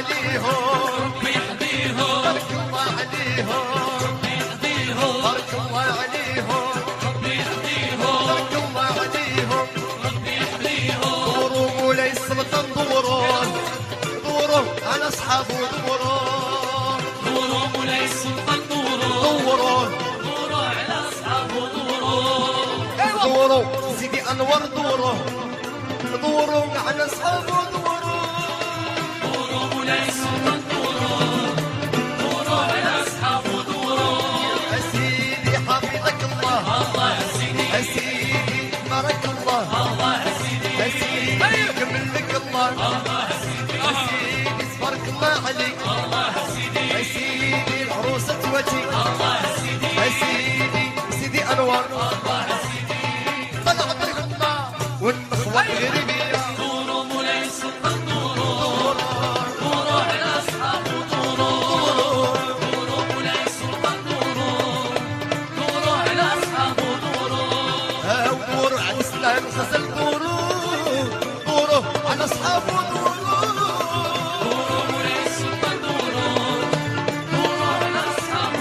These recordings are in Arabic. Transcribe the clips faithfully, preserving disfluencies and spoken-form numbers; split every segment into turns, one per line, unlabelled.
عليهم
ربي يحميهم
بارك الله عليهم
ربي يحميهم
بارك الله عليهم
ربي يحميهم
بارك الله عليهم
ربي يحميهم
دوروا مولاي السلطان دوروا دوروا على اصحابه دوروا
دوروا مولاي السلطان دوروا
دوروا
دوروا على اصحابه دوروا
دوروا سيدي انور دوروا دوروا على اصحابه دوروا
دوروا مولاي السلطان دوروا دوروا على اصحابه دوروا
يا سيدي حفظك الله
الله يا سيدي
يا سيدي بارك الله
الله يا سيدي
يا سيدي يكمل لك الله
الله يا سيدي
يا سيدي تبارك الله عليك
الله يا سيدي
يا سيدي العروسة توجي
الله يا سيدي
يا سيدي سيدي انور
الله يا سيدي
طلع بالغنى والنخوة الغريبية
دوروا مولاي السلطان دوروا دوروا على اصحابه دوروا دوروا مولاي السلطان دوروا دوروا على اصحابه دوروا
ها ودوروا على السلام غزل دوروا دوروا على اصحابه دوروا
دوروا مولاي السلطان دوروا دوروا على اصحابه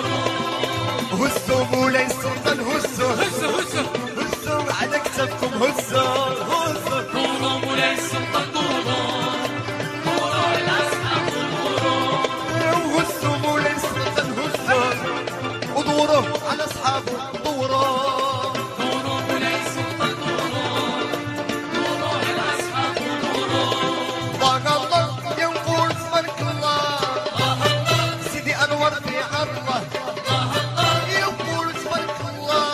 دوروا
هزوا مولاي السلطان هزوا
هزوا هزوا
هزوا على كتفكم هزوا هزوا
دوروا مولاي السلطان دوروا دوروا على اصحابه دوروا
هزوا مولاي السلطان هزوا ودوروا على اصحابه دوروا
دوروا مولاي السلطان دوروا دوروا على اصحابه دوروا
ضاق الله ينقول تبارك الله سيدي انور في الله يقول تبارك الله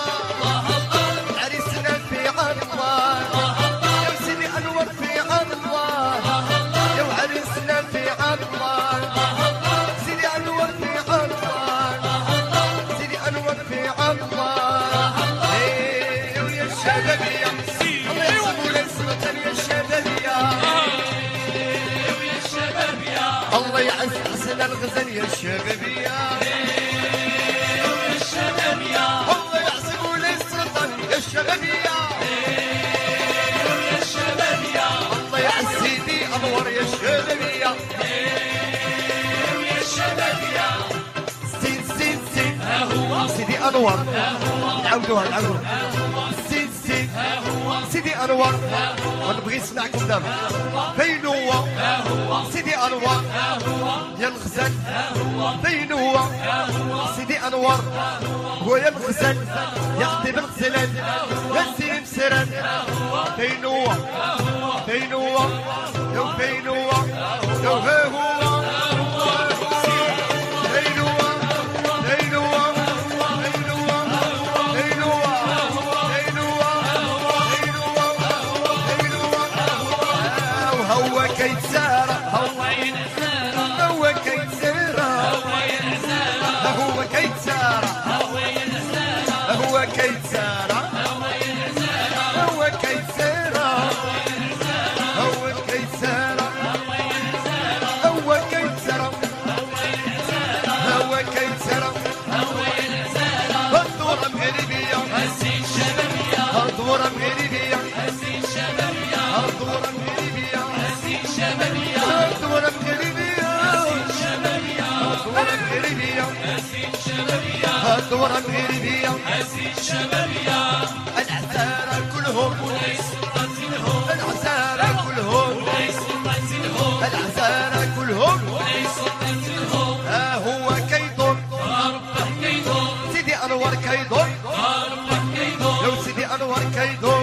عريسنا في الله يا سيدي انور في الله يا عريسنا في الله سيدي انور في الله سيدي انور في الله ايه ويا الشبابيه الله يسمو لسمة يا الشبابيه
يا الشباب يا
الله يعز حسن الغزل يا الشبابيه
يا الشباب يا
الله يعزم للسلطان يا الشبابيه
يا الشباب يا
الله يعز سيدي انور يا الشبابيه
يا الشباب يا
سين سين سين
ها هو
سيدي انور
ها هو
نعاودوها نعاودوها
ها هو
سين سين
ها هو
سيدي انور ونبغي نسمعكم دابا فين هو
ها هو
سيدي انور
ها هو
يا الغزال
ها هو
فين هو
ها هو
سيدي انور هو يا الغزال يا خطيب الغزلان يا سيدي مسران فين هو فين هو يا فين هو يا ها هو فين هو فين هو فين هو فين هو فين هو فين هو فين هو وهو كيتسارى
هو ينزل
هو كيتسارى
هو ينزل
هو كيتسارى
هو ينزل
هو كيتسارى
هو ينزل
هو كيتسارى هو كيتسارى هو كيتسارى هو كيتسارى
هو ينزل
الدورة مغربية
هزي الشبابية
الدورة مغربية
هزي الشبابية
الدورة مغربية
هزي الشبابية
الدورة مغربية
الشبابية
الدورة مغربية
هزي الشبابية
الدورة مغربية
هزي الشبابية
العسارى كلهم
وليس قتلهم
العسارى كلهم
وليس قتلهم
العسارى كلهم
وليس قتلهم
ها هو كيدون
ربه كيدهم
سيدي انور كيدون
ربه كيدهم
لو سيدي انور كيدون